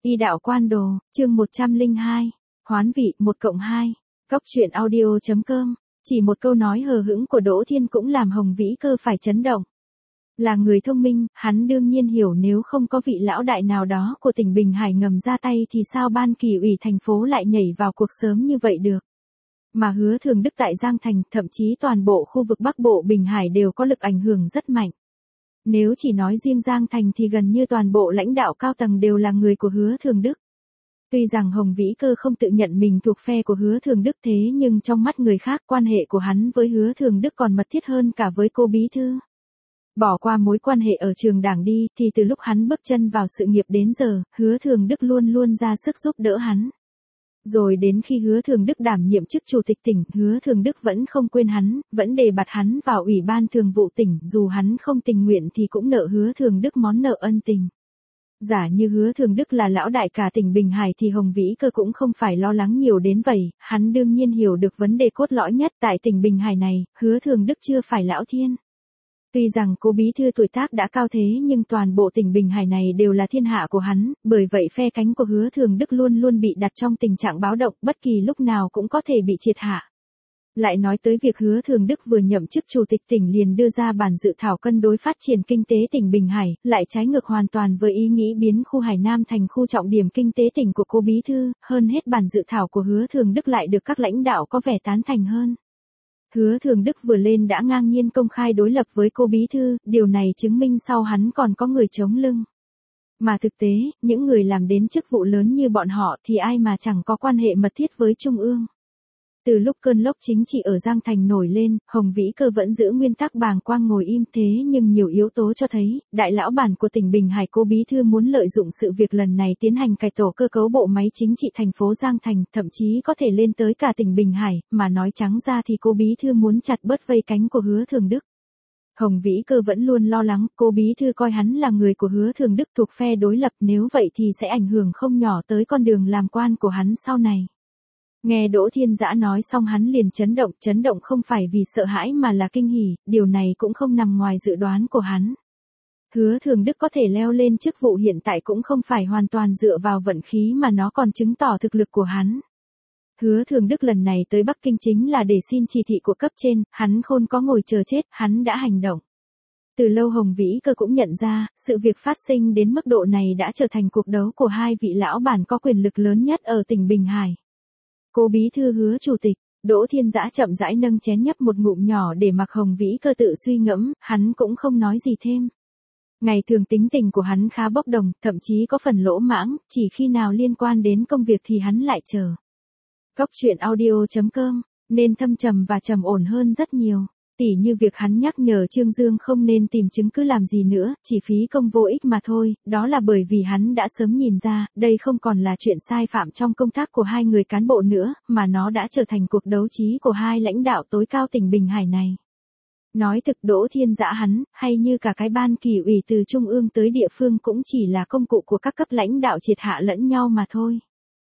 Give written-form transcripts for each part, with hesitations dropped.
Y đạo quan đồ, chương 102. Hoán vị 1+2. Cóc truyện audio.com. Chỉ một câu nói hờ hững của Đỗ Thiên cũng làm Hồng Vĩ Cơ phải chấn động. Là người thông minh, hắn đương nhiên hiểu nếu không có vị lão đại nào đó của tỉnh Bình Hải ngầm ra tay thì sao ban kỳ ủy thành phố lại nhảy vào cuộc sớm như vậy được. Mà Hứa Thường Đức tại Giang Thành, thậm chí toàn bộ khu vực Bắc Bộ Bình Hải đều có lực ảnh hưởng rất mạnh. Nếu chỉ nói riêng Giang Thành thì gần như toàn bộ lãnh đạo cao tầng đều là người của Hứa Thường Đức. Tuy rằng Hồng Vĩ Cơ không tự nhận mình thuộc phe của Hứa Thường Đức thế nhưng trong mắt người khác quan hệ của hắn với Hứa Thường Đức còn mật thiết hơn cả với cô bí thư. Bỏ qua mối quan hệ ở trường đảng đi thì từ lúc hắn bước chân vào sự nghiệp đến giờ, Hứa Thường Đức luôn luôn ra sức giúp đỡ hắn. Rồi đến khi Hứa Thường Đức đảm nhiệm chức chủ tịch tỉnh, Hứa Thường Đức vẫn không quên hắn, vẫn đề bạt hắn vào Ủy ban Thường vụ tỉnh, dù hắn không tình nguyện thì cũng nợ Hứa Thường Đức món nợ ân tình. Giả như Hứa Thường Đức là lão đại cả tỉnh Bình Hải thì Hồng Vĩ Cơ cũng không phải lo lắng nhiều đến vậy, hắn đương nhiên hiểu được vấn đề cốt lõi nhất tại tỉnh Bình Hải này, Hứa Thường Đức chưa phải lão thiên. Tuy rằng cô bí thư tuổi tác đã cao thế nhưng toàn bộ tỉnh Bình Hải này đều là thiên hạ của hắn, bởi vậy phe cánh của Hứa Thường Đức luôn luôn bị đặt trong tình trạng báo động, bất kỳ lúc nào cũng có thể bị triệt hạ. Lại nói tới việc Hứa Thường Đức vừa nhậm chức chủ tịch tỉnh liền đưa ra bản dự thảo cân đối phát triển kinh tế tỉnh Bình Hải, lại trái ngược hoàn toàn với ý nghĩ biến khu Hải Nam thành khu trọng điểm kinh tế tỉnh của cô bí thư, hơn hết bản dự thảo của Hứa Thường Đức lại được các lãnh đạo có vẻ tán thành hơn. Hứa Thường Đức vừa lên đã ngang nhiên công khai đối lập với cô bí thư, điều này chứng minh sau hắn còn có người chống lưng. Mà thực tế, những người làm đến chức vụ lớn như bọn họ thì ai mà chẳng có quan hệ mật thiết với Trung ương. Từ lúc cơn lốc chính trị ở Giang Thành nổi lên, Hồng Vĩ Cơ vẫn giữ nguyên tắc bàng quang ngồi im thế nhưng nhiều yếu tố cho thấy, đại lão bản của tỉnh Bình Hải cô bí thư muốn lợi dụng sự việc lần này tiến hành cải tổ cơ cấu bộ máy chính trị thành phố Giang Thành, thậm chí có thể lên tới cả tỉnh Bình Hải, mà nói trắng ra thì cô bí thư muốn chặt bớt vây cánh của Hứa Thường Đức. Hồng Vĩ Cơ vẫn luôn lo lắng, cô bí thư coi hắn là người của Hứa Thường Đức thuộc phe đối lập, nếu vậy thì sẽ ảnh hưởng không nhỏ tới con đường làm quan của hắn sau này. Nghe Đỗ Thiên Dã nói xong hắn liền chấn động không phải vì sợ hãi mà là kinh hỉ, điều này cũng không nằm ngoài dự đoán của hắn. Hứa Thường Đức có thể leo lên chức vụ hiện tại cũng không phải hoàn toàn dựa vào vận khí mà nó còn chứng tỏ thực lực của hắn. Hứa Thường Đức lần này tới Bắc Kinh chính là để xin chỉ thị của cấp trên, hắn khôn có ngồi chờ chết, hắn đã hành động. Từ lâu Hồng Vĩ Cơ cũng nhận ra, sự việc phát sinh đến mức độ này đã trở thành cuộc đấu của hai vị lão bản có quyền lực lớn nhất ở tỉnh Bình Hải. Cô bí thư Hứa chủ tịch, Đỗ Thiên Dã chậm rãi nâng chén nhấp một ngụm nhỏ để mặc Hồng Vĩ Cơ tự suy ngẫm, hắn cũng không nói gì thêm. Ngày thường tính tình của hắn khá bốc đồng, thậm chí có phần lỗ mãng, chỉ khi nào liên quan đến công việc thì hắn lại chờ. Cóc truyện audio.com, nên thâm trầm và trầm ổn hơn rất nhiều. Tỉ như việc hắn nhắc nhở Trương Dương không nên tìm chứng cứ làm gì nữa, chỉ phí công vô ích mà thôi, đó là bởi vì hắn đã sớm nhìn ra, đây không còn là chuyện sai phạm trong công tác của hai người cán bộ nữa, mà nó đã trở thành cuộc đấu trí của hai lãnh đạo tối cao tỉnh Bình Hải này. Nói thực Đỗ Thiên Dã hắn, hay như cả cái ban kỳ ủy từ trung ương tới địa phương cũng chỉ là công cụ của các cấp lãnh đạo triệt hạ lẫn nhau mà thôi.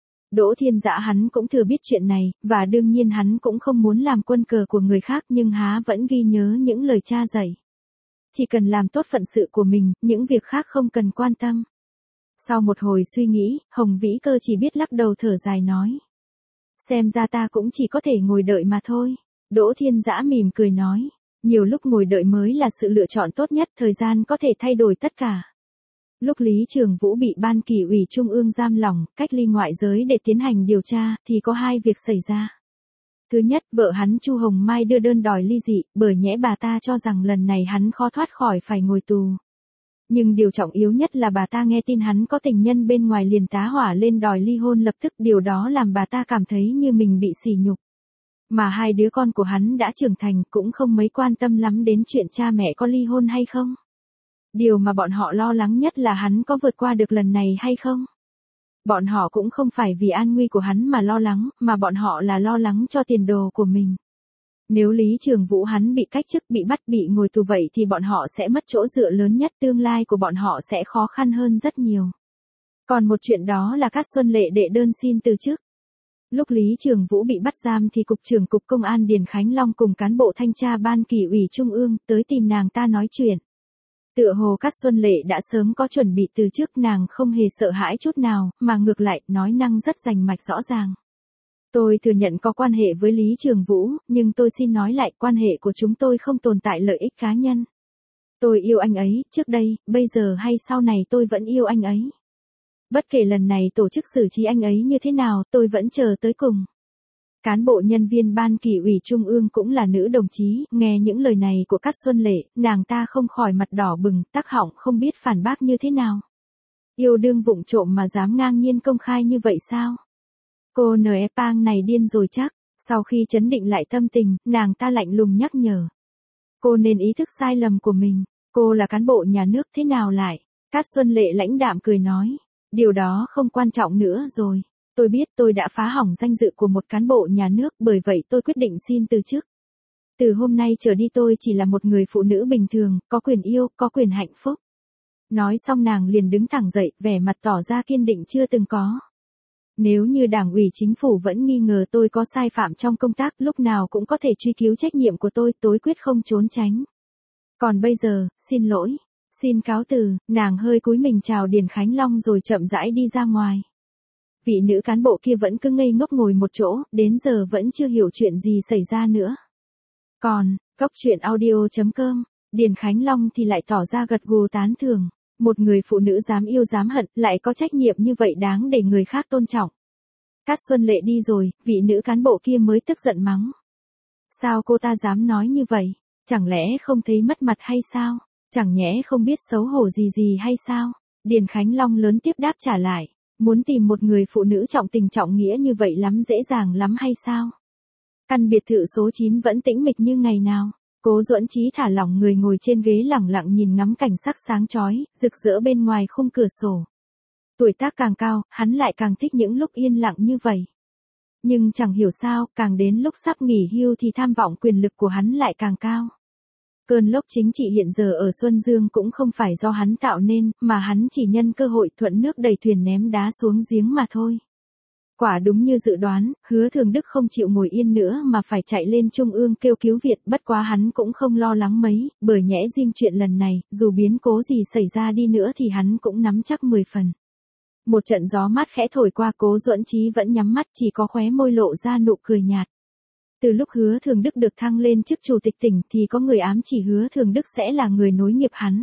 Đỗ Thiên Dã hắn cũng thừa biết chuyện này, và đương nhiên hắn cũng không muốn làm quân cờ của người khác nhưng há vẫn ghi nhớ những lời cha dạy. Chỉ cần làm tốt phận sự của mình, những việc khác không cần quan tâm. Sau một hồi suy nghĩ, Hồng Vĩ Cơ chỉ biết lắc đầu thở dài nói. Xem ra ta cũng chỉ có thể ngồi đợi mà thôi. Đỗ Thiên Dã mỉm cười nói. Nhiều lúc ngồi đợi mới là sự lựa chọn tốt nhất, thời gian có thể thay đổi tất cả. Lúc Lý Trường Vũ bị ban kỳ ủy trung ương giam lỏng, cách ly ngoại giới để tiến hành điều tra, thì có hai việc xảy ra. Thứ nhất, vợ hắn Chu Hồng Mai đưa đơn đòi ly dị, bởi nhẽ bà ta cho rằng lần này hắn khó thoát khỏi phải ngồi tù. Nhưng điều trọng yếu nhất là bà ta nghe tin hắn có tình nhân bên ngoài liền tá hỏa lên đòi ly hôn lập tức, điều đó làm bà ta cảm thấy như mình bị sỉ nhục. Mà hai đứa con của hắn đã trưởng thành cũng không mấy quan tâm lắm đến chuyện cha mẹ có ly hôn hay không. Điều mà bọn họ lo lắng nhất là hắn có vượt qua được lần này hay không. Bọn họ cũng không phải vì an nguy của hắn mà lo lắng, mà bọn họ là lo lắng cho tiền đồ của mình. Nếu Lý Trường Vũ hắn bị cách chức, bị bắt, bị ngồi tù vậy thì bọn họ sẽ mất chỗ dựa lớn nhất, tương lai của bọn họ sẽ khó khăn hơn rất nhiều. Còn một chuyện đó là Cát Xuân Lệ đệ đơn xin từ chức. Lúc Lý Trường Vũ bị bắt giam thì Cục trưởng Cục Công an Điền Khánh Long cùng cán bộ thanh tra ban kỳ ủy trung ương tới tìm nàng ta nói chuyện. Tựa hồ Cát Xuân Lệ đã sớm có chuẩn bị từ trước, nàng không hề sợ hãi chút nào, mà ngược lại, nói năng rất rành mạch rõ ràng. Tôi thừa nhận có quan hệ với Lý Trường Vũ, nhưng tôi xin nói lại, quan hệ của chúng tôi không tồn tại lợi ích cá nhân. Tôi yêu anh ấy, trước đây, bây giờ hay sau này tôi vẫn yêu anh ấy. Bất kể lần này tổ chức xử trí anh ấy như thế nào, tôi vẫn chờ tới cùng. Cán bộ nhân viên Ban Kỷ ủy Trung ương cũng là nữ đồng chí, nghe những lời này của Cát Xuân Lệ, nàng ta không khỏi mặt đỏ bừng, tắc họng không biết phản bác như thế nào. Yêu đương vụng trộm mà dám ngang nhiên công khai như vậy sao? Cô N.E. Pang này điên rồi chắc. Sau khi chấn định lại tâm tình, nàng ta lạnh lùng nhắc nhở. Cô nên ý thức sai lầm của mình. Cô là cán bộ nhà nước thế nào lại? Cát Xuân Lệ lãnh đạm cười nói. Điều đó không quan trọng nữa rồi. Tôi biết tôi đã phá hỏng danh dự của một cán bộ nhà nước, bởi vậy tôi quyết định xin từ chức. Từ hôm nay trở đi tôi chỉ là một người phụ nữ bình thường, có quyền yêu, có quyền hạnh phúc. Nói xong nàng liền đứng thẳng dậy, vẻ mặt tỏ ra kiên định chưa từng có. Nếu như Đảng ủy chính phủ vẫn nghi ngờ tôi có sai phạm trong công tác, lúc nào cũng có thể truy cứu trách nhiệm của tôi quyết không trốn tránh. Còn bây giờ, xin lỗi, xin cáo từ, nàng hơi cúi mình chào Điền Khánh Long rồi chậm rãi đi ra ngoài. Vị nữ cán bộ kia vẫn cứ ngây ngốc ngồi một chỗ, đến giờ vẫn chưa hiểu chuyện gì xảy ra nữa. Còn, Cốc truyện audio.com, Điền Khánh Long thì lại tỏ ra gật gù tán thưởng. Một người phụ nữ dám yêu dám hận, lại có trách nhiệm như vậy đáng để người khác tôn trọng. Cát Xuân Lệ đi rồi, vị nữ cán bộ kia mới tức giận mắng. Sao cô ta dám nói như vậy? Chẳng lẽ không thấy mất mặt hay sao? Chẳng nhẽ không biết xấu hổ gì hay sao? Điền Khánh Long lớn tiếp đáp trả lại. Muốn tìm một người phụ nữ trọng tình trọng nghĩa như vậy lắm, dễ dàng lắm hay sao? Căn biệt thự số 9 vẫn tĩnh mịch như ngày nào. Cố Duẫn Chí thả lỏng người ngồi trên ghế lẳng lặng nhìn ngắm cảnh sắc sáng chói, rực rỡ bên ngoài khung cửa sổ. Tuổi tác càng cao, hắn lại càng thích những lúc yên lặng như vậy. Nhưng chẳng hiểu sao, càng đến lúc sắp nghỉ hưu thì tham vọng quyền lực của hắn lại càng cao. Cơn lốc chính trị hiện giờ ở Xuân Dương cũng không phải do hắn tạo nên, mà hắn chỉ nhân cơ hội thuận nước đẩy thuyền ném đá xuống giếng mà thôi. Quả đúng như dự đoán, Hứa Thường Đức không chịu ngồi yên nữa mà phải chạy lên Trung ương kêu cứu viện, bất quá hắn cũng không lo lắng mấy, bởi nhẽ riêng chuyện lần này, dù biến cố gì xảy ra đi nữa thì hắn cũng nắm chắc 10 phần. Một trận gió mát khẽ thổi qua, Cố Duẫn Chí vẫn nhắm mắt, chỉ có khóe môi lộ ra nụ cười nhạt. Từ lúc Hứa Thường Đức được thăng lên chức chủ tịch tỉnh thì có người ám chỉ Hứa Thường Đức sẽ là người nối nghiệp hắn.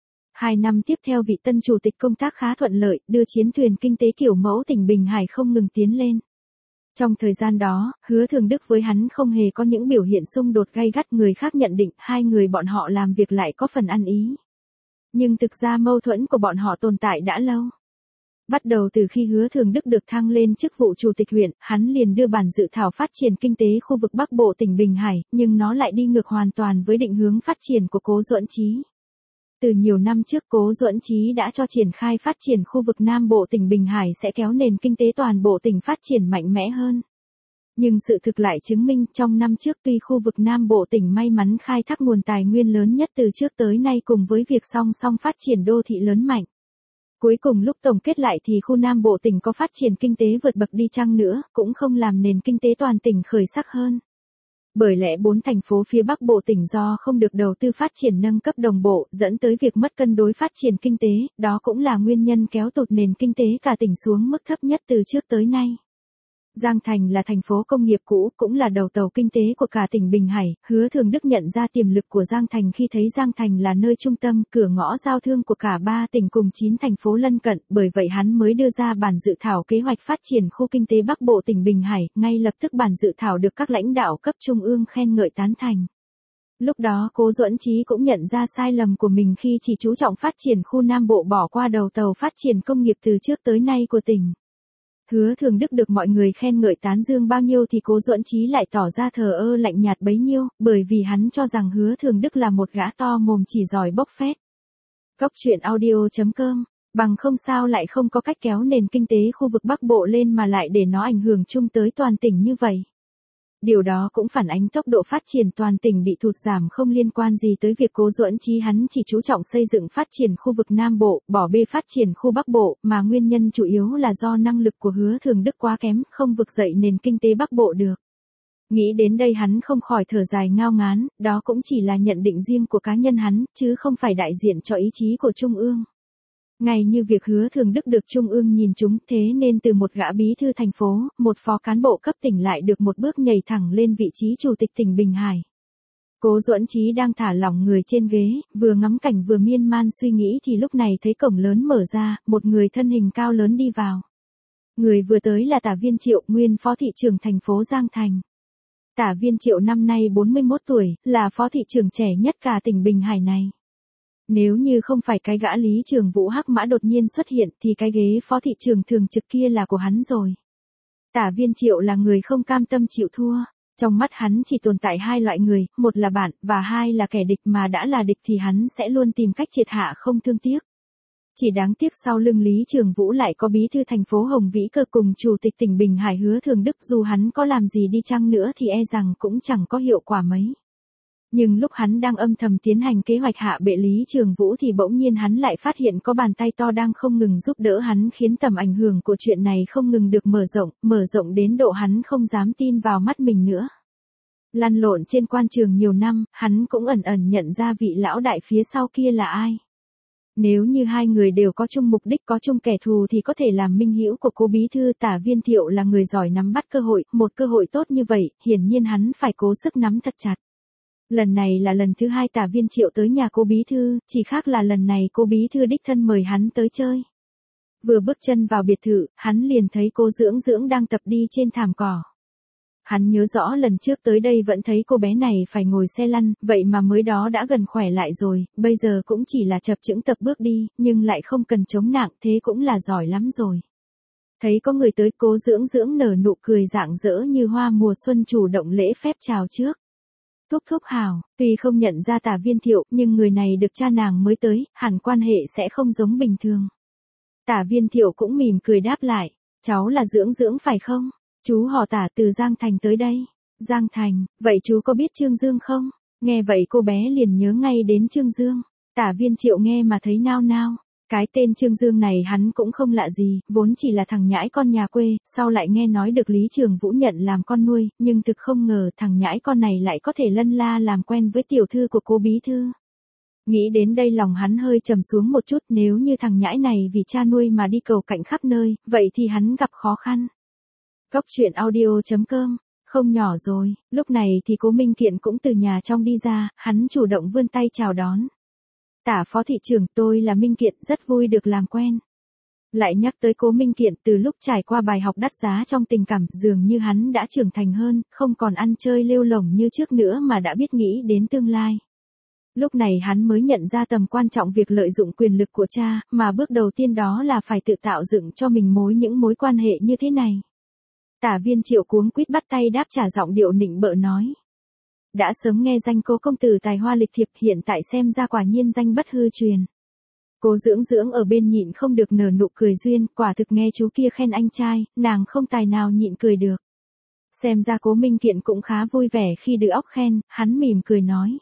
2 năm tiếp theo vị tân chủ tịch công tác khá thuận lợi, đưa chiến thuyền kinh tế kiểu mẫu tỉnh Bình Hải không ngừng tiến lên. Trong thời gian đó, Hứa Thường Đức với hắn không hề có những biểu hiện xung đột gay gắt, người khác nhận định hai người bọn họ làm việc lại có phần ăn ý. Nhưng thực ra mâu thuẫn của bọn họ tồn tại đã lâu. Bắt đầu từ khi Hứa Thường Đức được thăng lên chức vụ chủ tịch huyện, hắn liền đưa bản dự thảo phát triển kinh tế khu vực Bắc Bộ tỉnh Bình Hải, nhưng nó lại đi ngược hoàn toàn với định hướng phát triển của Cố Duẫn Chí. Từ nhiều năm trước, Cố Duẫn Chí đã cho triển khai phát triển khu vực Nam Bộ tỉnh Bình Hải sẽ kéo nền kinh tế toàn bộ tỉnh phát triển mạnh mẽ hơn. Nhưng sự thực lại chứng minh, trong năm trước tuy khu vực Nam Bộ tỉnh may mắn khai thác nguồn tài nguyên lớn nhất từ trước tới nay cùng với việc song song phát triển đô thị lớn mạnh. Cuối cùng lúc tổng kết lại thì khu Nam Bộ tỉnh có phát triển kinh tế vượt bậc đi chăng nữa, cũng không làm nền kinh tế toàn tỉnh khởi sắc hơn. Bởi lẽ 4 thành phố phía Bắc Bộ tỉnh do không được đầu tư phát triển nâng cấp đồng bộ, dẫn tới việc mất cân đối phát triển kinh tế, đó cũng là nguyên nhân kéo tụt nền kinh tế cả tỉnh xuống mức thấp nhất từ trước tới nay. Giang Thành là thành phố công nghiệp cũ, cũng là đầu tàu kinh tế của cả tỉnh Bình Hải. Hứa Thường Đức nhận ra tiềm lực của Giang Thành khi thấy Giang Thành là nơi trung tâm, cửa ngõ giao thương của cả 3 tỉnh cùng 9 thành phố lân cận, bởi vậy hắn mới đưa ra bản dự thảo kế hoạch phát triển khu kinh tế Bắc Bộ tỉnh Bình Hải, ngay lập tức bản dự thảo được các lãnh đạo cấp trung ương khen ngợi tán thành. Lúc đó Cố Duẫn Chí cũng nhận ra sai lầm của mình khi chỉ chú trọng phát triển khu Nam Bộ, bỏ qua đầu tàu phát triển công nghiệp từ trước tới nay của tỉnh. Hứa Thường Đức được mọi người khen ngợi tán dương bao nhiêu thì Cố Duẫn Chí lại tỏ ra thờ ơ lạnh nhạt bấy nhiêu, bởi vì hắn cho rằng Hứa Thường Đức là một gã to mồm chỉ giỏi bốc phét. Cốc truyện audio.com, bằng không sao lại không có cách kéo nền kinh tế khu vực Bắc Bộ lên mà lại để nó ảnh hưởng chung tới toàn tỉnh như vậy. Điều đó cũng phản ánh tốc độ phát triển toàn tỉnh bị thụt giảm không liên quan gì tới việc Cố Duẫn Chí hắn chỉ chú trọng xây dựng phát triển khu vực Nam Bộ, bỏ bê phát triển khu Bắc Bộ, mà nguyên nhân chủ yếu là do năng lực của Hứa Thường Đức quá kém, không vực dậy nền kinh tế Bắc Bộ được. Nghĩ đến đây hắn không khỏi thở dài ngao ngán, đó cũng chỉ là nhận định riêng của cá nhân hắn, chứ không phải đại diện cho ý chí của Trung ương. Ngay như việc Hứa Thường Đức được Trung ương nhìn trúng, thế nên từ một gã bí thư thành phố, một phó cán bộ cấp tỉnh lại được một bước nhảy thẳng lên vị trí chủ tịch tỉnh Bình Hải. Cố Duẫn Chí đang thả lỏng người trên ghế, vừa ngắm cảnh vừa miên man suy nghĩ thì lúc này thấy cổng lớn mở ra, một người thân hình cao lớn đi vào. Người vừa tới là Tả Viên Triệu, nguyên phó thị trưởng thành phố Giang Thành. Tả Viên Triệu năm nay 41 tuổi, là phó thị trưởng trẻ nhất cả tỉnh Bình Hải này. Nếu như không phải cái gã Lý Trường Vũ hắc mã đột nhiên xuất hiện thì cái ghế phó thị trưởng thường trực kia là của hắn rồi. Tả Viên Triệu là người không cam tâm chịu thua. Trong mắt hắn chỉ tồn tại hai loại người, một là bạn, và hai là kẻ địch, mà đã là địch thì hắn sẽ luôn tìm cách triệt hạ không thương tiếc. Chỉ đáng tiếc sau lưng Lý Trường Vũ lại có bí thư thành phố Hồng Vĩ Cơ cùng chủ tịch tỉnh Bình Hải Hứa Thường Đức, dù hắn có làm gì đi chăng nữa thì e rằng cũng chẳng có hiệu quả mấy. Nhưng lúc hắn đang âm thầm tiến hành kế hoạch hạ bệ Lý Trường Vũ thì bỗng nhiên hắn lại phát hiện có bàn tay to đang không ngừng giúp đỡ hắn, khiến tầm ảnh hưởng của chuyện này không ngừng được mở rộng đến độ hắn không dám tin vào mắt mình nữa. Lăn lộn trên quan trường nhiều năm, hắn cũng ẩn ẩn nhận ra vị lão đại phía sau kia là ai. Nếu như hai người đều có chung mục đích, có chung kẻ thù thì có thể làm minh hữu của Cố bí thư. Tả Viên Thiệu là người giỏi nắm bắt cơ hội, một cơ hội tốt như vậy, hiển nhiên hắn phải cố sức nắm thật chặt. Lần này là lần thứ hai Tả Viên Triệu tới nhà Cố bí thư, chỉ khác là lần này Cố bí thư đích thân mời hắn tới chơi. Vừa bước chân vào biệt thự, hắn liền thấy Cố Dưỡng Dưỡng đang tập đi trên thảm cỏ. Hắn nhớ rõ lần trước tới đây vẫn thấy cô bé này phải ngồi xe lăn, vậy mà mới đó đã gần khỏe lại rồi, bây giờ cũng chỉ là chập chững tập bước đi, nhưng lại không cần chống nặng, thế cũng là giỏi lắm rồi. Thấy có người tới, Cố Dưỡng Dưỡng nở nụ cười rạng rỡ như hoa mùa xuân, chủ động lễ phép chào trước. Thúc thúc hào, tuy không nhận ra Tả Viên Thiệu, nhưng người này được cha nàng mới tới, hẳn quan hệ sẽ không giống bình thường. Tả Viên Thiệu cũng mỉm cười đáp lại, cháu là Dưỡng Dưỡng phải không? Chú họ Tả từ Giang Thành tới đây. Giang Thành, vậy chú có biết Trương Dương không? Nghe vậy cô bé liền nhớ ngay đến Trương Dương. Tả Viên Triệu nghe mà thấy nao nao. Cái tên Trương Dương này hắn cũng không lạ gì, vốn chỉ là thằng nhãi con nhà quê, sau lại nghe nói được Lý Trường Vũ nhận làm con nuôi, nhưng thực không ngờ thằng nhãi con này lại có thể lân la làm quen với tiểu thư của Cố bí thư. Nghĩ đến đây lòng hắn hơi trầm xuống một chút, nếu như thằng nhãi này vì cha nuôi mà đi cầu cạnh khắp nơi, vậy thì hắn gặp khó khăn. Cốc truyện audio.com, không nhỏ rồi, lúc này thì Cố Minh Kiện cũng từ nhà trong đi ra, hắn chủ động vươn tay chào đón. Tả phó thị trưởng, tôi là Minh Kiện, rất vui được làm quen. Lại nhắc tới Cố Minh Kiện, từ lúc trải qua bài học đắt giá trong tình cảm, dường như hắn đã trưởng thành hơn, không còn ăn chơi lêu lổng như trước nữa mà đã biết nghĩ đến tương lai. Lúc này hắn mới nhận ra tầm quan trọng việc lợi dụng quyền lực của cha, mà bước đầu tiên đó là phải tự tạo dựng cho mình những mối quan hệ như thế này. Tả Viên Triệu cuống quýt bắt tay đáp trả, giọng điệu nịnh bợ nói. Đã sớm nghe danh Cố công tử tài hoa lịch thiệp, hiện tại xem ra quả nhiên danh bất hư truyền. Cố Dưỡng Dưỡng ở bên nhịn không được nở nụ cười duyên, quả thực nghe chú kia khen anh trai, nàng không tài nào nhịn cười được. Xem ra Cố Minh Kiện cũng khá vui vẻ khi được óc khen, hắn mỉm cười nói.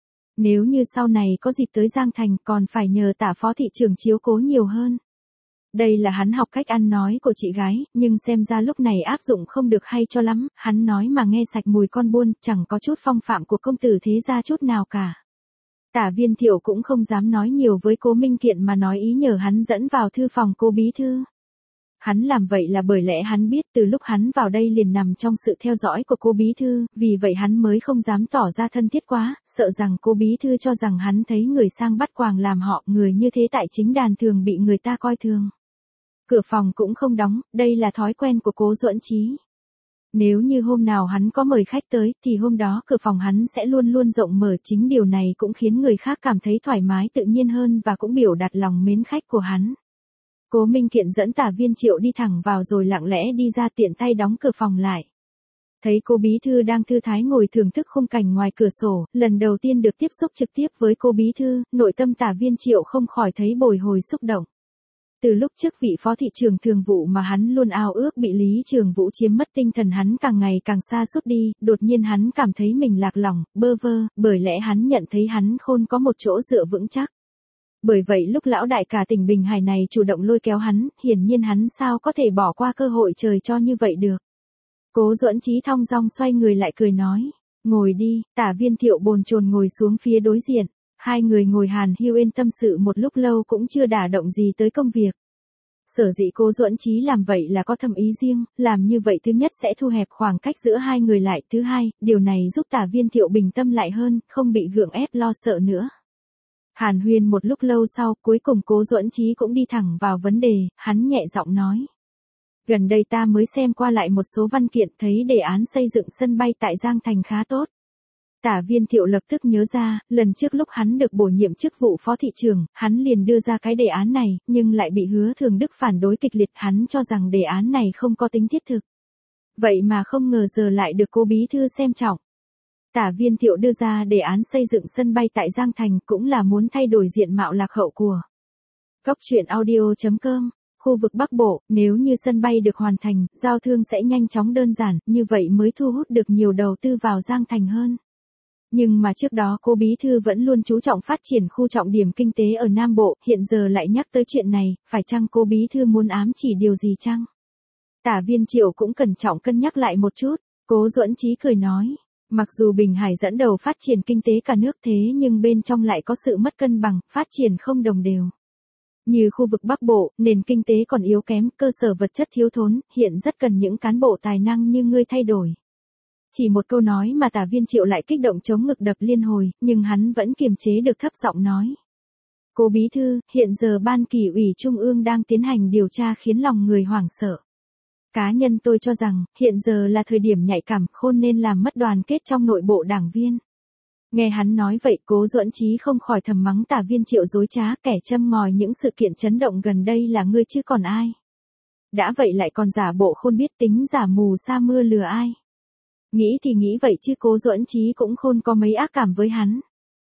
Nếu như sau này có dịp tới Giang Thành còn phải nhờ Tả phó thị trưởng chiếu cố nhiều hơn. Đây là hắn học cách ăn nói của chị gái, nhưng xem ra lúc này áp dụng không được hay cho lắm, hắn nói mà nghe sạch mùi con buôn, chẳng có chút phong phạm của công tử thế gia chút nào cả. Tả Viên Thiệu cũng không dám nói nhiều với Cố Minh Kiện mà nói ý nhờ hắn dẫn vào thư phòng Cố bí thư. Hắn làm vậy là bởi lẽ hắn biết từ lúc hắn vào đây liền nằm trong sự theo dõi của Cố bí thư, vì vậy hắn mới không dám tỏ ra thân thiết quá, sợ rằng Cố bí thư cho rằng hắn thấy người sang bắt quàng làm họ, người như thế tại chính đàn thường bị người ta coi thường. Cửa phòng cũng không đóng, đây là thói quen của Cố Duẫn Chí. Nếu như hôm nào hắn có mời khách tới, thì hôm đó cửa phòng hắn sẽ luôn luôn rộng mở, chính điều này cũng khiến người khác cảm thấy thoải mái tự nhiên hơn và cũng biểu đạt lòng mến khách của hắn. Cố Minh Kiện dẫn Tả Viên Triệu đi thẳng vào rồi lặng lẽ đi ra, tiện tay đóng cửa phòng lại. Thấy Cố bí thư đang thư thái ngồi thưởng thức khung cảnh ngoài cửa sổ, lần đầu tiên được tiếp xúc trực tiếp với Cố bí thư, nội tâm Tả Viên Triệu không khỏi thấy bồi hồi xúc động. Từ lúc trước vị phó thị trưởng thường vụ mà hắn luôn ao ước bị Lý Trường Vũ chiếm mất, tinh thần hắn càng ngày càng sa sút đi, đột nhiên hắn cảm thấy mình lạc lõng, bơ vơ, bởi lẽ hắn nhận thấy hắn không có một chỗ dựa vững chắc. Bởi vậy lúc lão đại cả tỉnh Bình Hải này chủ động lôi kéo hắn, hiển nhiên hắn sao có thể bỏ qua cơ hội trời cho như vậy được. Cố Duẫn Chí thong dong xoay người lại cười nói. Ngồi đi, Tả Viên Thiệu bồn chồn ngồi xuống phía đối diện. Hai người ngồi hàn huyên yên tâm sự một lúc lâu cũng chưa đả động gì tới công việc. Sở dĩ Cố Duẫn Chí làm vậy là có thâm ý riêng, làm như vậy thứ nhất sẽ thu hẹp khoảng cách giữa hai người lại, thứ hai, điều này giúp Tả Viên Thiệu bình tâm lại hơn, không bị gượng ép lo sợ nữa. Hàn huyên một lúc lâu sau, cuối cùng Cố Duẫn Chí cũng đi thẳng vào vấn đề, hắn nhẹ giọng nói. Gần đây ta mới xem qua lại một số văn kiện, thấy đề án xây dựng sân bay tại Giang Thành khá tốt. Tả Viên Thiệu lập tức nhớ ra, lần trước lúc hắn được bổ nhiệm chức vụ phó thị trưởng, hắn liền đưa ra cái đề án này, nhưng lại bị Hứa Thường Đức phản đối kịch liệt, hắn cho rằng đề án này không có tính thiết thực. Vậy mà không ngờ giờ lại được Cố bí thư xem trọng. Tả Viên Thiệu đưa ra đề án xây dựng sân bay tại Giang Thành cũng là muốn thay đổi diện mạo lạc hậu của Cốc truyện audio.com. Khu vực Bắc Bộ, nếu như sân bay được hoàn thành, giao thương sẽ nhanh chóng đơn giản, như vậy mới thu hút được nhiều đầu tư vào Giang Thành hơn. Nhưng mà trước đó Cố bí thư vẫn luôn chú trọng phát triển khu trọng điểm kinh tế ở Nam Bộ, hiện giờ lại nhắc tới chuyện này, phải chăng Cố bí thư muốn ám chỉ điều gì chăng? Tả Viên Triệu cũng cẩn trọng cân nhắc lại một chút, Cố Duẫn Chí cười nói, mặc dù Bình Hải dẫn đầu phát triển kinh tế cả nước thế nhưng bên trong lại có sự mất cân bằng, phát triển không đồng đều. Như khu vực Bắc Bộ, nền kinh tế còn yếu kém, cơ sở vật chất thiếu thốn, hiện rất cần những cán bộ tài năng như ngươi thay đổi. Chỉ một câu nói mà Tả Viên Triệu lại kích động chống ngực đập liên hồi, nhưng hắn vẫn kiềm chế được thấp giọng nói. Cố bí thư, hiện giờ Ban Kỷ ủy Trung ương đang tiến hành điều tra khiến lòng người hoảng sợ. Cá nhân tôi cho rằng, hiện giờ là thời điểm nhạy cảm, không nên làm mất đoàn kết trong nội bộ đảng viên. Nghe hắn nói vậy, Cố Duẫn Chí không khỏi thầm mắng Tả Viên Triệu dối trá, kẻ châm ngòi những sự kiện chấn động gần đây là ngươi chứ còn ai. Đã vậy lại còn giả bộ khôn biết tính, giả mù sa mưa lừa ai. Nghĩ thì nghĩ vậy chứ Cố Duẫn Chí cũng khôn có mấy ác cảm với hắn.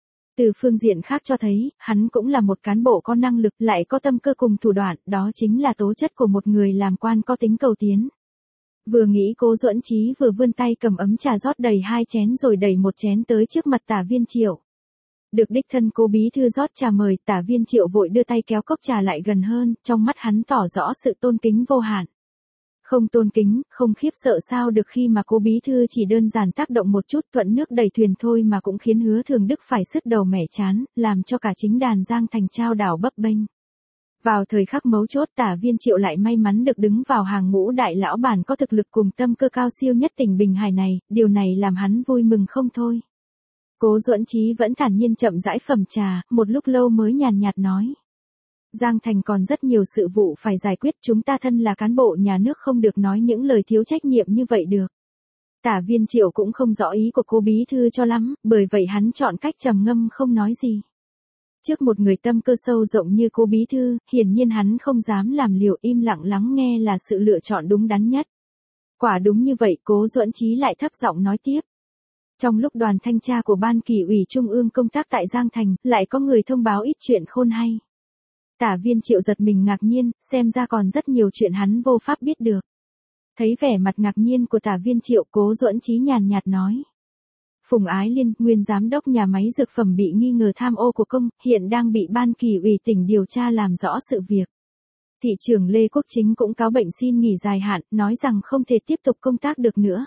Từ phương diện khác cho thấy, hắn cũng là một cán bộ có năng lực, lại có tâm cơ cùng thủ đoạn, đó chính là tố chất của một người làm quan có tính cầu tiến. Vừa nghĩ Cố Duẫn Chí vừa vươn tay cầm ấm trà rót đầy 2 chén rồi đẩy một chén tới trước mặt Tả Viên Triệu. Được đích thân Cố bí thư rót trà mời, Tả Viên Triệu vội đưa tay kéo cốc trà lại gần hơn, trong mắt hắn tỏ rõ sự tôn kính vô hạn. Không tôn kính, không khiếp sợ sao được khi mà Cố bí thư chỉ đơn giản tác động một chút thuận nước đẩy thuyền thôi mà cũng khiến Hứa Thường Đức phải sứt đầu mẻ chán, làm cho cả chính đàn Giang Thành chao đảo bấp bênh. Vào thời khắc mấu chốt Tả Viên Triệu lại may mắn được đứng vào hàng ngũ đại lão bản có thực lực cùng tâm cơ cao siêu nhất tỉnh Bình Hải này, điều này làm hắn vui mừng không thôi. Cố Duẫn Chí vẫn thản nhiên chậm rãi phẩm trà, một lúc lâu mới nhàn nhạt nói. Giang Thành còn rất nhiều sự vụ phải giải quyết, chúng ta thân là cán bộ nhà nước không được nói những lời thiếu trách nhiệm như vậy được. Tả Viên Triệu cũng không rõ ý của Cố bí thư cho lắm, bởi vậy hắn chọn cách trầm ngâm không nói gì. Trước một người tâm cơ sâu rộng như Cố bí thư, hiển nhiên hắn không dám làm liều, im lặng lắng nghe là sự lựa chọn đúng đắn nhất. Quả đúng như vậy, Cố Duẫn Chí lại thấp giọng nói tiếp. Trong lúc đoàn thanh tra của Ban Kỷ ủy Trung ương công tác tại Giang Thành, lại có người thông báo ít chuyện khôn hay. Tả Viên Triệu giật mình ngạc nhiên, xem ra còn rất nhiều chuyện hắn vô pháp biết được. Thấy vẻ mặt ngạc nhiên của Tả Viên Triệu, Cố Duẫn Chí nhàn nhạt nói. Phùng Ái Liên, nguyên giám đốc nhà máy dược phẩm bị nghi ngờ tham ô của công, hiện đang bị Ban Kỷ ủy tỉnh điều tra làm rõ sự việc. Thị trưởng Lê Quốc Chính cũng cáo bệnh xin nghỉ dài hạn, nói rằng không thể tiếp tục công tác được nữa.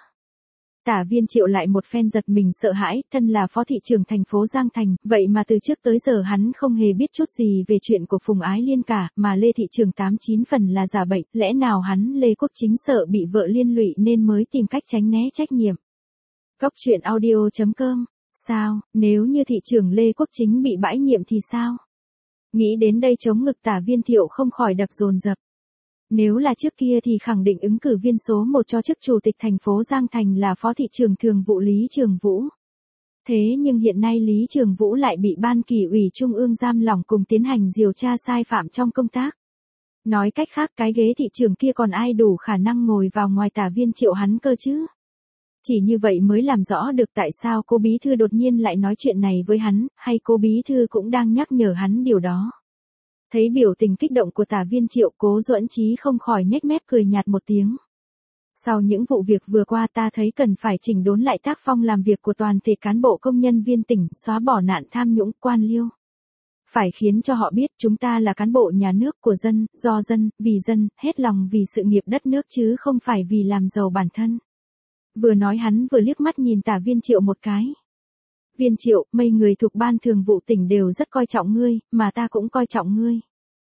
Tả Viên Triệu lại một phen giật mình sợ hãi, thân là phó thị trưởng thành phố Giang Thành, vậy mà từ trước tới giờ hắn không hề biết chút gì về chuyện của Phùng Ái Liên cả, mà Lê thị trưởng 89 phần là giả bệnh, lẽ nào hắn Lê Quốc Chính sợ bị vợ liên lụy nên mới tìm cách tránh né trách nhiệm. Cốc truyện audio.com. Sao, nếu như thị trưởng Lê Quốc Chính bị bãi nhiệm thì sao? Nghĩ đến đây chống ngực Tả Viên Thiệu không khỏi đập dồn dập. Nếu là trước kia thì khẳng định ứng cử viên số 1 cho chức chủ tịch thành phố Giang Thành là phó thị trưởng thường vụ Lý Trường Vũ. Thế nhưng hiện nay Lý Trường Vũ lại bị Ban Kỷ ủy Trung ương giam lỏng cùng tiến hành điều tra sai phạm trong công tác. Nói cách khác cái ghế thị trưởng kia còn ai đủ khả năng ngồi vào ngoài Tả Viên Triệu hắn cơ chứ? Chỉ như vậy mới làm rõ được tại sao Cố bí thư đột nhiên lại nói chuyện này với hắn, hay Cố bí thư cũng đang nhắc nhở hắn điều đó. Thấy biểu tình kích động của Tả Viên Triệu, Cố Duẫn Chí không khỏi nhếch mép cười nhạt một tiếng. Sau những vụ việc vừa qua ta thấy cần phải chỉnh đốn lại tác phong làm việc của toàn thể cán bộ công nhân viên tỉnh, xóa bỏ nạn tham nhũng quan liêu. Phải khiến cho họ biết chúng ta là cán bộ nhà nước của dân, do dân, vì dân, hết lòng vì sự nghiệp đất nước chứ không phải vì làm giàu bản thân. Vừa nói hắn vừa liếc mắt nhìn Tả Viên Triệu một cái. Viên Triệu, mấy người thuộc ban thường vụ tỉnh đều rất coi trọng ngươi, mà ta cũng coi trọng ngươi.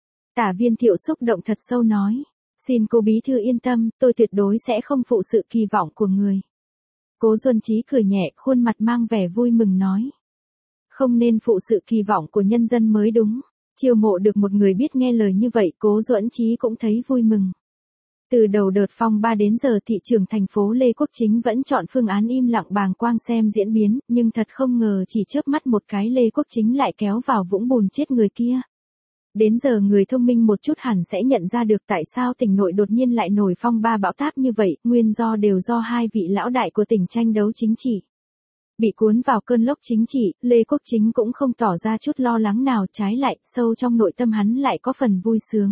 Tả Viên Thiệu xúc động thật sâu nói. Xin cô bí thư yên tâm, tôi tuyệt đối sẽ không phụ sự kỳ vọng của người. Cố Duân Chí cười nhẹ, khuôn mặt mang vẻ vui mừng nói. Không nên phụ sự kỳ vọng của nhân dân mới đúng. Chiêu mộ được một người biết nghe lời như vậy, Cố Duẫn Chí cũng thấy vui mừng. Từ đầu đợt phong ba đến giờ thị trưởng thành phố Lê Quốc Chính vẫn chọn phương án im lặng bàng quang xem diễn biến, nhưng thật không ngờ chỉ chớp mắt một cái Lê Quốc Chính lại kéo vào vũng bùn chết người kia. Đến giờ người thông minh một chút hẳn sẽ nhận ra được tại sao tỉnh nội đột nhiên lại nổi phong ba bão táp như vậy, nguyên do đều do hai vị lão đại của tỉnh tranh đấu chính trị. Bị cuốn vào cơn lốc chính trị, Lê Quốc Chính cũng không tỏ ra chút lo lắng nào, trái lại, sâu trong nội tâm hắn lại có phần vui sướng.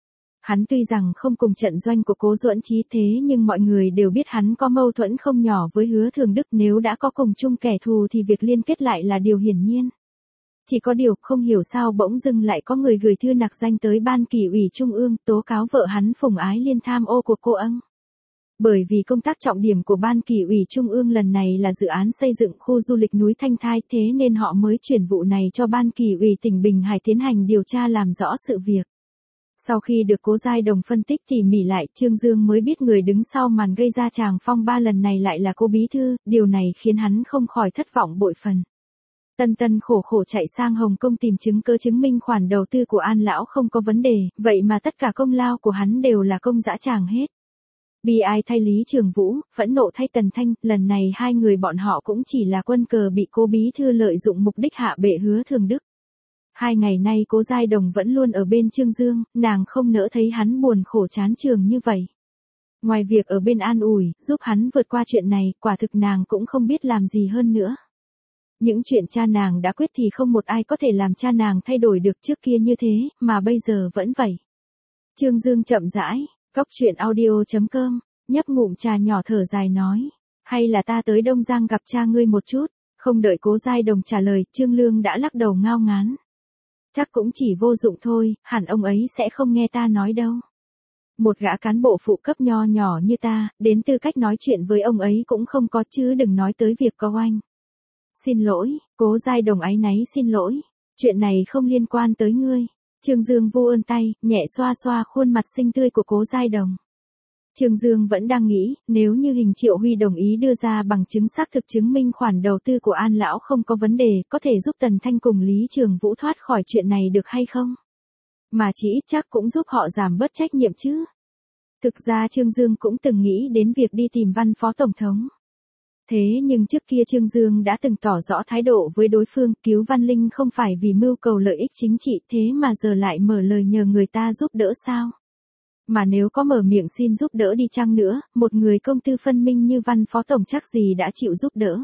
Hắn tuy rằng không cùng trận doanh của Cố Duẫn Chí thế nhưng mọi người đều biết hắn có mâu thuẫn không nhỏ với Hứa Thường Đức, nếu đã có cùng chung kẻ thù thì việc liên kết lại là điều hiển nhiên. Chỉ có điều không hiểu sao bỗng dưng lại có người gửi thư nặc danh tới Ban Kỷ ủy Trung ương tố cáo vợ hắn Phùng Ái Liên tham ô của cô ân. Bởi vì công tác trọng điểm của Ban Kỷ ủy Trung ương lần này là dự án xây dựng khu du lịch núi Thanh Thai, thế nên họ mới chuyển vụ này cho Ban Kỷ ủy tỉnh Bình Hải tiến hành điều tra làm rõ sự việc. Sau khi được Cố Giai Đồng phân tích tỉ mỉ lại, Trương Dương mới biết người đứng sau màn gây ra tràng phong ba lần này lại là Cố bí thư, điều này khiến hắn không khỏi thất vọng bội phần. Tân tân khổ khổ chạy sang Hồng Kông tìm chứng cứ chứng minh khoản đầu tư của An lão không có vấn đề, vậy mà tất cả công lao của hắn đều là công dã tràng hết. Bi ai thay Lý Trường Vũ, phẫn nộ thay Tần Thanh, lần này hai người bọn họ cũng chỉ là quân cờ bị Cố bí thư lợi dụng mục đích hạ bệ Hứa Thường Đức. 2 ngày nay Cố Giai Đồng vẫn luôn ở bên Trương Dương, nàng không nỡ thấy hắn buồn khổ chán trường như vậy. Ngoài việc ở bên an ủi, giúp hắn vượt qua chuyện này, quả thực nàng cũng không biết làm gì hơn nữa. Những chuyện cha nàng đã quyết thì không một ai có thể làm cha nàng thay đổi được, trước kia như thế, mà bây giờ vẫn vậy. Trương Dương chậm rãi, Cóc Truyện Audio.com, nhấp ngụm trà nhỏ thở dài nói. Hay là ta tới Đông Giang gặp cha ngươi một chút, không đợi Cố Giai Đồng trả lời, Trương Lương đã lắc đầu ngao ngán. Chắc cũng chỉ vô dụng thôi, hẳn ông ấy sẽ không nghe ta nói đâu. Một gã cán bộ phụ cấp nho nhỏ như ta, đến tư cách nói chuyện với ông ấy cũng không có, chứ đừng nói tới việc có oanh. Xin lỗi, Cố Giai Đồng áy náy xin lỗi, chuyện này không liên quan tới ngươi. Trương Dương vu ơn tay, nhẹ xoa xoa khuôn mặt xinh tươi của Cố Giai Đồng. Trương Dương vẫn đang nghĩ, nếu như Hình Triệu Huy đồng ý đưa ra bằng chứng xác thực chứng minh khoản đầu tư của An lão không có vấn đề, có thể giúp Tần Thanh cùng Lý Trường Vũ thoát khỏi chuyện này được hay không? Mà chỉ ít chắc cũng giúp họ giảm bớt trách nhiệm chứ. Thực ra Trương Dương cũng từng nghĩ đến việc đi tìm Văn Phó Tổng thống. Thế nhưng trước kia Trương Dương đã từng tỏ rõ thái độ với đối phương, cứu Văn Linh không phải vì mưu cầu lợi ích chính trị, thế mà giờ lại mở lời nhờ người ta giúp đỡ sao? Mà nếu có mở miệng xin giúp đỡ đi chăng nữa, một người công tư phân minh như Văn Phó Tổng chắc gì đã chịu giúp đỡ.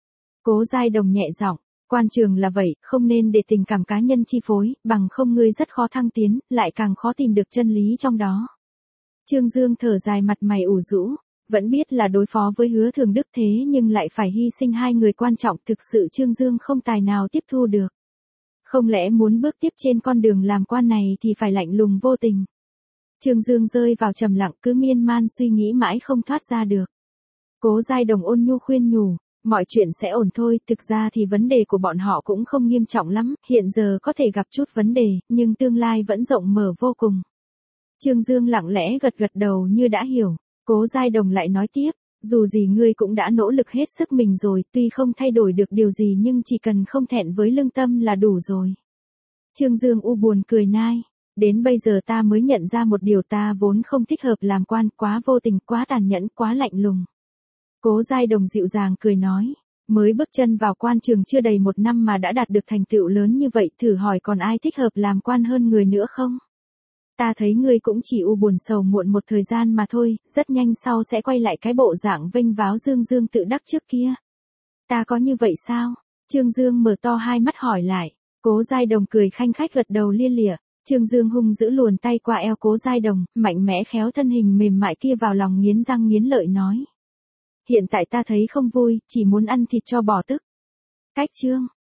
Cố Giai Đồng nhẹ giọng, quan trường là vậy, không nên để tình cảm cá nhân chi phối, bằng không ngươi rất khó thăng tiến, lại càng khó tìm được chân lý trong đó. Trương Dương thở dài, mặt mày ủ rũ, vẫn biết là đối phó với Hứa Thường Đức thế nhưng lại phải hy sinh hai người quan trọng, thực sự Trương Dương không tài nào tiếp thu được. Không lẽ muốn bước tiếp trên con đường làm quan này thì phải lạnh lùng vô tình. Trương Dương rơi vào trầm lặng, cứ miên man suy nghĩ mãi không thoát ra được. Cố Giai Đồng ôn nhu khuyên nhủ, mọi chuyện sẽ ổn thôi, thực ra thì vấn đề của bọn họ cũng không nghiêm trọng lắm, hiện giờ có thể gặp chút vấn đề, nhưng tương lai vẫn rộng mở vô cùng. Trương Dương lặng lẽ gật gật đầu như đã hiểu, Cố Giai Đồng lại nói tiếp, dù gì ngươi cũng đã nỗ lực hết sức mình rồi, tuy không thay đổi được điều gì nhưng chỉ cần không thẹn với lương tâm là đủ rồi. Trương Dương u buồn cười nai. Đến bây giờ ta mới nhận ra một điều, ta vốn không thích hợp làm quan, quá vô tình, quá tàn nhẫn, quá lạnh lùng. Cố Giai Đồng dịu dàng cười nói, mới bước chân vào quan trường chưa đầy 1 năm mà đã đạt được thành tựu lớn như vậy, thử hỏi còn ai thích hợp làm quan hơn người nữa không? Ta thấy ngươi cũng chỉ u buồn sầu muộn một thời gian mà thôi, rất nhanh sau sẽ quay lại cái bộ dạng vênh váo dương dương tự đắc trước kia. Ta có như vậy sao? Trương Dương mở to hai mắt hỏi lại. Cố Giai Đồng cười khanh khách gật đầu lia lịa. Trương Dương hung dữ luồn tay qua eo Cố Giai Đồng, mạnh mẽ khéo thân hình mềm mại kia vào lòng, nghiến răng nghiến lợi nói. Hiện tại ta thấy không vui, chỉ muốn ăn thịt cho bỏ tức. Cách chương.